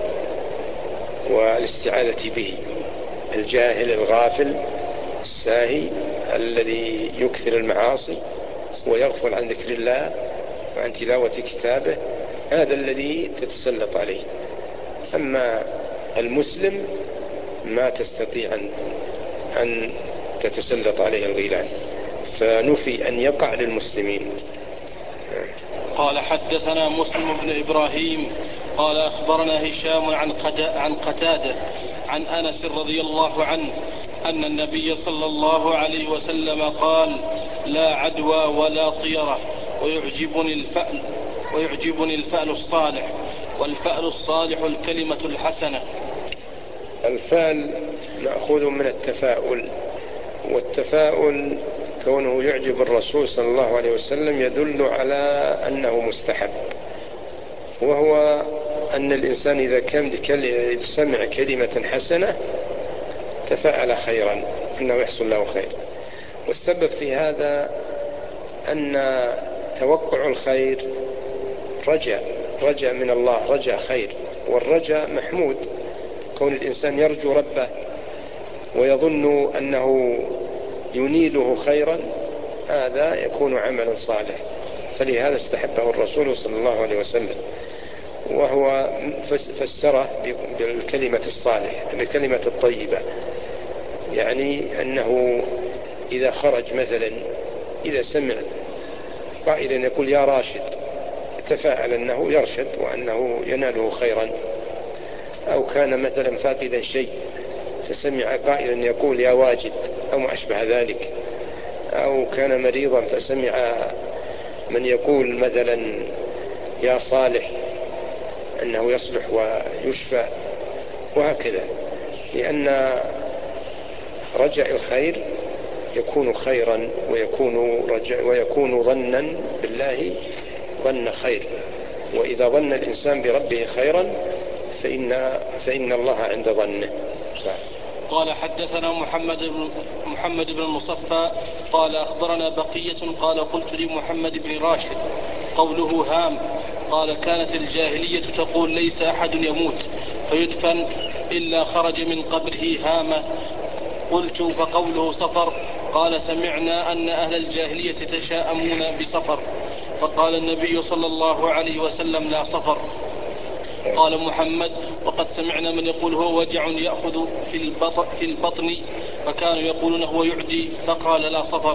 والاستعاذة به. الجاهل الغافل الساهي الذي يكثر المعاصي ويغفل عن ذكر الله وعن تلاوة كتابه، هذا الذي تتسلط عليه. أما المسلم ما تستطيع أن تتسلط عليه الغيلان، فنفي أن يقع للمسلمين. قال حدثنا مسلم بن إبراهيم قال أخبرنا هشام عن قتادة عن أنس رضي الله عنه أن النبي صلى الله عليه وسلم قال لا عدوى ولا طيرة ويعجبني الفأل, ويعجبني الفأل الصالح، والفأل الصالح الكلمة الحسنة. الفأل مأخوذ من التفاؤل، والتفاؤل كونه يعجب الرسول صلى الله عليه وسلم يدل على أنه مستحب، وهو أن الإنسان إذا كان سمع كلمة حسنة تفاءل خيرا أنه يحصل له خير. والسبب في هذا أن توقع الخير رجاء رجاء من الله، رجاء خير، والرجاء محمود. كون الإنسان يرجو ربه ويظن أنه ينيله خيرا هذا يكون عملا صالح، فلهذا استحبه الرسول صلى الله عليه وسلم، وهو فسره بالكلمة الصالح، بالكلمة الطيبة، يعني أنه إذا خرج مثلا إذا سمع قائلا يقول يا راشد تفاءل أنه يرشد وأنه يناله خيرا، أو كان مثلا فاقدا شيء فسمع قائلا يقول يا واجد أو ما أشبه ذلك، أو كان مريضا فسمع من يقول مثلا يا صالح أنه يصلح ويشفى، وهكذا، لأن رجاء الخير يكون خيرا ويكون, رجاء ويكون ظنا بالله ظن خير، وإذا ظن الإنسان بربه خيرا فإن, فإن الله عند ظنه. قال حدثنا محمد بن, محمد بن المصفى قال أخبرنا بقية قال قلت لمحمد بن راشد قوله هام قال كانت الجاهلية تقول ليس أحد يموت فيدفن إلا خرج من قبره هامة. قلت فقوله صفر قال سمعنا أن أهل الجاهلية يتشاءمون بصفر، فقال النبي صلى الله عليه وسلم لا صفر. قال محمد وقد سمعنا من يقول هو وجع يأخذ في البطن, في البطن فكانوا يقولون هو يعدي، فقال لا صفر.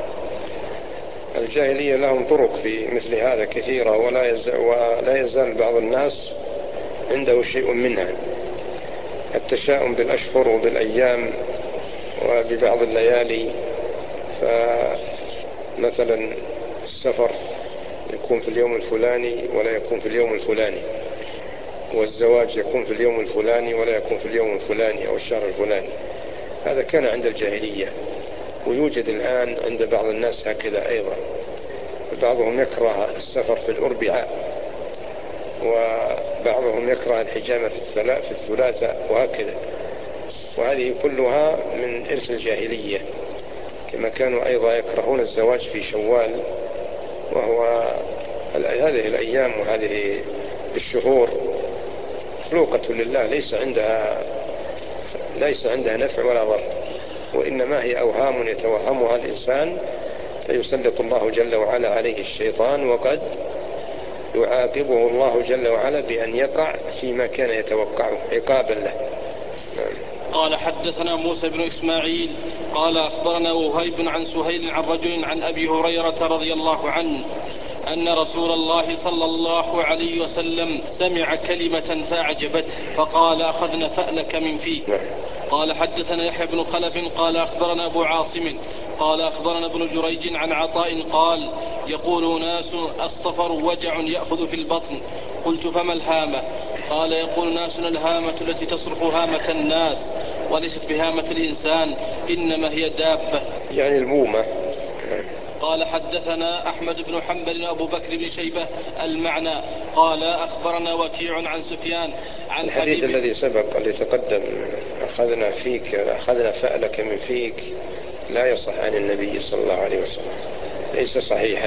الجاهلية لهم طرق في مثل هذا كثيرة، ولا يزال, ولا يزال بعض الناس عنده شيء منها، التشاؤم بالأشهر وبالأيام وببعض الليالي. فمثلا السفر يكون في اليوم الفلاني ولا يكون في اليوم الفلاني، والزواج يكون في اليوم الفلاني ولا يكون في اليوم الفلاني أو الشهر الفلاني. هذا كان عند الجاهلية، ويوجد الآن عند بعض الناس هكذا أيضا. بعضهم يكره السفر في الأربعاء، وبعضهم يكره الحجامة في الثلاثة وهكذا. وهذه كلها من إرث الجاهلية، كما كانوا أيضا يكرهون الزواج في شوال، وهو هذه الأيام وهذه الشهور مخلوقة لله، ليس عندها ليس عندها نفع ولا ضر، وإنما هي أوهام يتوهمها الإنسان، فيسلط الله جل وعلا عليه الشيطان، وقد يعاقبه الله جل وعلا بأن يقع فيما كان يتوقعه عقابا له. قال حدثنا موسى بن إسماعيل قال أخبرنا وهيب عن سهيل عن رجل عن أبي هريرة رضي الله عنه أن رسول الله صلى الله عليه وسلم سمع كلمة فأعجبته فقال أخذنا فألك من فيه. قال حدثنا يحيى بن خلف قال أخبرنا أبو عاصم قال أخبرنا ابن جريج عن عطاء قال يقول ناس الصفر وجع يأخذ في البطن. قلت فما الهامة؟ قال يقول ناس الهامة التي تصرخ هامة الناس وليست بهامة الإنسان، إنما هي دابة، يعني البومة. قال حدثنا أحمد بن حنبل أبو بكر بن شيبة المعنى قال أخبرنا وكيع عن سفيان عن الحديث الذي سبق اللي تقدم أخذنا فيك أخذنا فألك من فيك لا يصح عن النبي صلى الله عليه وسلم، ليس صحيحا.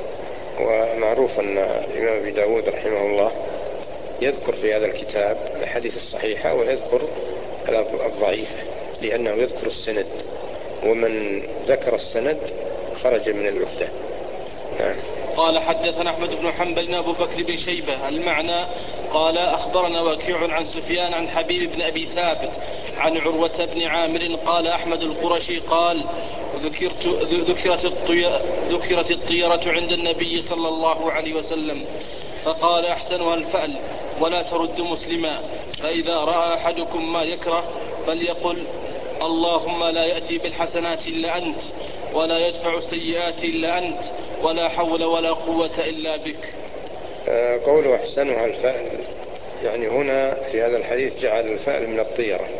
ومعروف أن الإمام أبي داود رحمه الله يذكر في هذا الكتاب الحديث الصحيحة ويذكر الضعيفة، لأنه يذكر السند، ومن ذكر السند خرج من الوحدة. نعم. قال حدثنا أحمد بن حنبل أبو بكر بن شيبة المعنى قال أخبرنا وكيع عن سفيان عن حبيب بن أبي ثابت عن عروة بن عامر قال أحمد القرشي قال ذكرت ذكرت الطيرة, ذكرت الطيرة عند النبي صلى الله عليه وسلم فقال أحسنها الفأل ولا ترد مسلما، فإذا رأى أحدكم ما يكره فليقل اللهم لا يأتي بالحسنات إلا أنت ولا يدفع السيئات إلا أنت ولا حول ولا قوة إلا بك. قوله أحسنها الفأل، يعني هنا في هذا الحديث جعل الفأل من الطيرة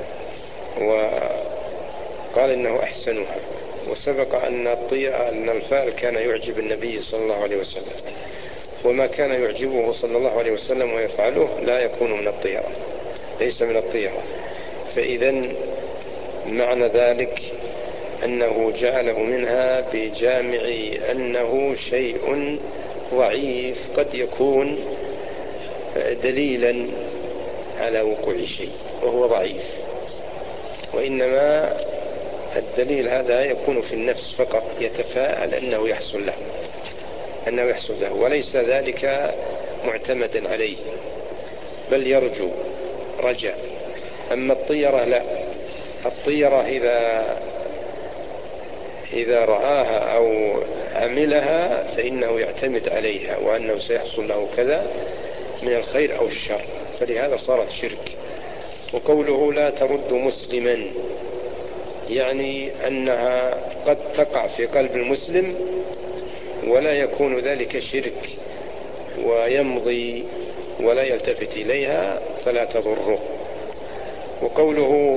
وقال إنه أحسنها، وسبق أن الطيرة أن الفأل كان يعجب النبي صلى الله عليه وسلم، وما كان يعجبه صلى الله عليه وسلم ويفعله لا يكون من الطيرة، ليس من الطيرة. فإذن معنى ذلك أنه جعله منها بجامع أنه شيء ضعيف قد يكون دليلا على وقوع شيء وهو ضعيف، وإنما الدليل هذا يكون في النفس فقط، يتفاءل أنه يحصل له أنه يحصل له وليس ذلك معتمدا عليه، بل يرجو رجاء. أما الطيرة لا، الطيرة إذا إذا رآها أو عملها فإنه يعتمد عليها وأنه سيحصل له كذا من الخير أو الشر، فلهذا صارت شرك. وقوله لا ترد مسلما يعني أنها قد تقع في قلب المسلم ولا يكون ذلك شرك ويمضي ولا يلتفت إليها فلا تضره. وقوله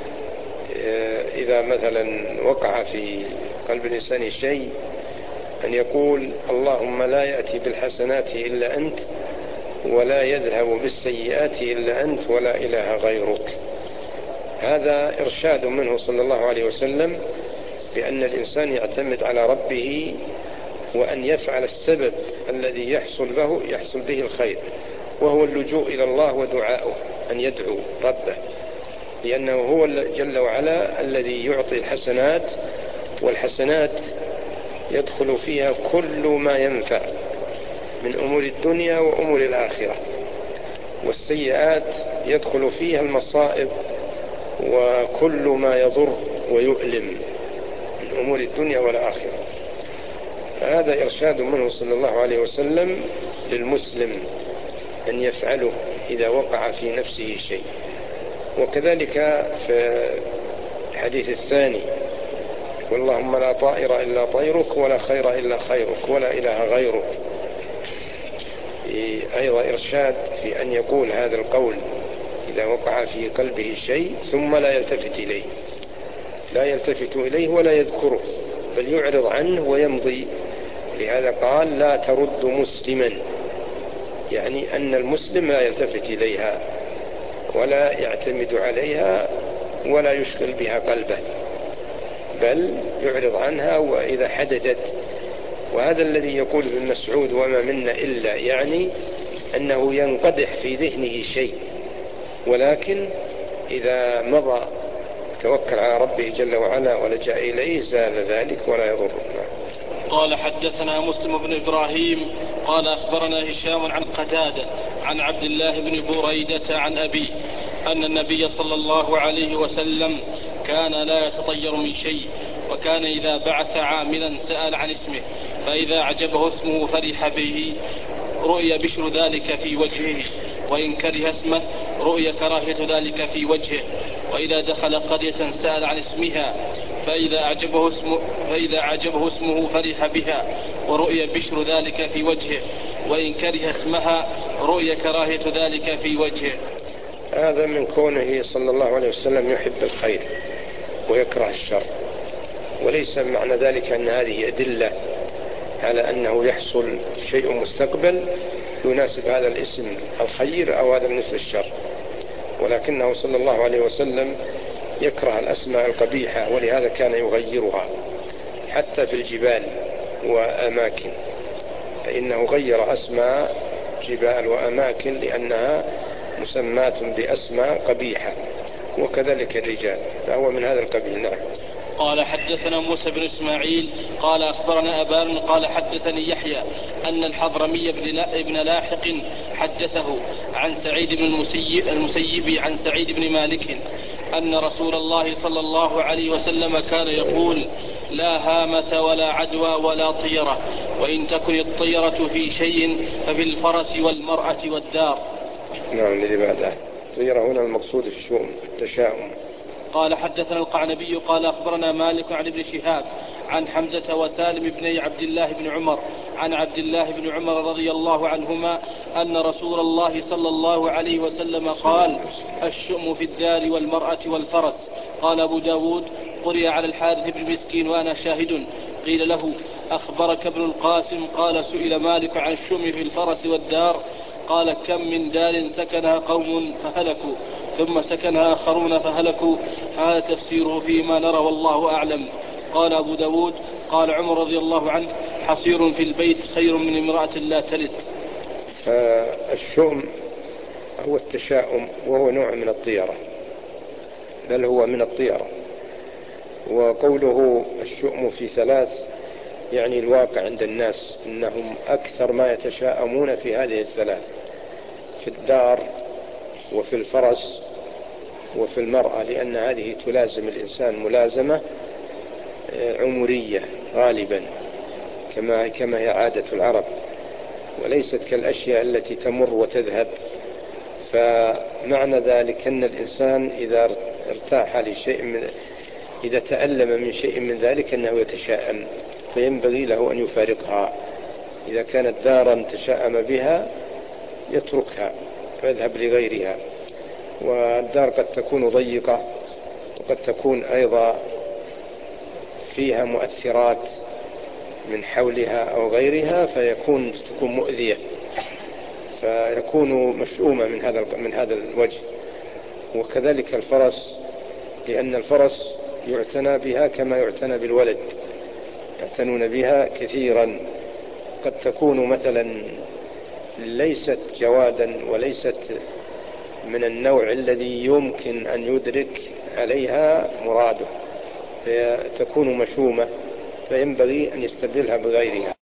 إذا مثلا وقع في قلب الإنسان شيء أن يقول اللهم لا يأتي بالحسنات إلا أنت ولا يذهب بالسيئات إلا أنت ولا إله غيرك. هذا إرشاد منه صلى الله عليه وسلم بأن الإنسان يعتمد على ربه وأن يفعل السبب الذي يحصل له يحصل به الخير، وهو اللجوء إلى الله ودعاؤه، أن يدعو ربه، لأنه هو جل وعلا الذي يعطي الحسنات، والحسنات يدخل فيها كل ما ينفع من أمور الدنيا وأمور الآخرة، والسيئات يدخل فيها المصائب وكل ما يضر ويؤلم من أمور الدنيا والآخرة. هذا إرشاد منه صلى الله عليه وسلم للمسلم أن يفعله إذا وقع في نفسه شيء. وكذلك في الحديث الثاني واللهم لا طائر إلا طيرك ولا خير إلا خيرك ولا إله غيرك، أيضا إرشاد في أن يقول هذا القول إذا وقع في قلبه شيء ثم لا يلتفت إليه لا يلتفت إليه ولا يذكره بل يعرض عنه ويمضي. لهذا قال لا ترد مسلما، يعني أن المسلم لا يلتفت إليها ولا يعتمد عليها ولا يشغل بها قلبه، بل يعرض عنها وإذا حدثت. وهذا الذي يقول ابن مسعود وما منا إلا، يعني أنه ينقدح في ذهنه شيء، ولكن إذا مضى توكل على ربه جل وعلا ولجأ إليه زال ذلك ولا يضر. قال حدثنا مسلم بن إبراهيم قال أخبرنا هشام عن قتادة عن عبد الله بن بريدة عن أبيه أن النبي صلى الله عليه وسلم كان لا يتطير من شيء، وكان إذا بعث عاملا سأل عن اسمه، فإذا أعجبه اسمه فرح به رؤي بشر ذلك في وجهه، وإن كره اسمه رؤي كراهية ذلك في وجهه. وإذا دخل قرية سأل عن اسمها، فإذا أعجبه اسمه, فإذا أعجبه اسمه فرح بها ورؤي بشر ذلك في وجهه، وإن كره اسمها رؤي كراهية ذلك في وجهه. هذا من كونه صلى الله عليه وسلم يحب الخير ويكره الشر، وليس معنى ذلك أن هذه أدلة على أنه يحصل شيء مستقبل يناسب هذا الاسم الخير أو هذا الاسم الشر، ولكنه صلى الله عليه وسلم يكره الأسماء القبيحة، ولهذا كان يغيرها حتى في الجبال وأماكن، فإنه غير أسماء جبال وأماكن لأنها مسمات بأسماء قبيحة، وكذلك الرجال، فهو من هذا القبيل. نعم. قال حدثنا موسى بن إسماعيل قال أخبرنا أبان قال حدثني يحيى أن الحضرمي بن لاحق حدثه عن سعيد بن المسيب, المسيب عن سعيد بن مالك أن رسول الله صلى الله عليه وسلم كان يقول: لا هامة ولا عدوى ولا طيرة، وإن تكن الطيرة في شيء ففي الفرس والمرأة والدار. نعم. اللي بعده طيرة هنا المقصود الشؤم التشاؤم. قال حدثنا القعنبي قال أخبرنا مالك عن ابن شهاب عن حمزة وسالم بن عبد الله بن عمر عن عبد الله بن عمر رضي الله عنهما أن رسول الله صلى الله عليه وسلم قال: الشؤم في الدار والمرأة والفرس. قال أبو داود: قرئ على الحارث بن مسكين وأنا شاهد. قيل له: أخبرك ابن القاسم؟ قال: سئل مالك عن الشؤم في الفرس والدار، قال: كم من دار سكنها قوم فهلكوا ثم سكنها آخرون فهلكوا، هذا تفسيره فيما نرى والله أعلم. قال أبو داود: قال عمر رضي الله عنه: حصير في البيت خير من امرأة لا تلد. فالشؤم هو التشاؤم، وهو نوع من الطيرة، بل هو من الطيرة. وقوله الشؤم في ثلاث يعني الواقع عند الناس إنهم أكثر ما يتشاءمون في هذه الثلاث: في الدار وفي الفرس وفي المرأة، لأن هذه تلازم الإنسان ملازمة عمرية غالبا كما كما هي عادة العرب، وليست كالأشياء التي تمر وتذهب. فمعنى ذلك أن الإنسان إذا ارتاح لشيء من إذا تألم من شيء من ذلك أنه يتشاءم، فينبغي له أن يفارقها. إذا كانت دارا تشاءم بها يتركها ويذهب لغيرها، والدار قد تكون ضيقة وقد تكون أيضا فيها مؤثرات من حولها أو غيرها، فيكون تكون مؤذية، فيكون مشؤومة من هذا من هذا الوجه. وكذلك الفرس، لأن الفرس يعتنى بها كما يعتنى بالولد، يعتنون بها كثيرا. قد تكون مثلا ليست جوادا وليست من النوع الذي يمكن أن يدرك عليها مراده، فتكون مشومة، فينبغي أن يستبدلها بغيرها.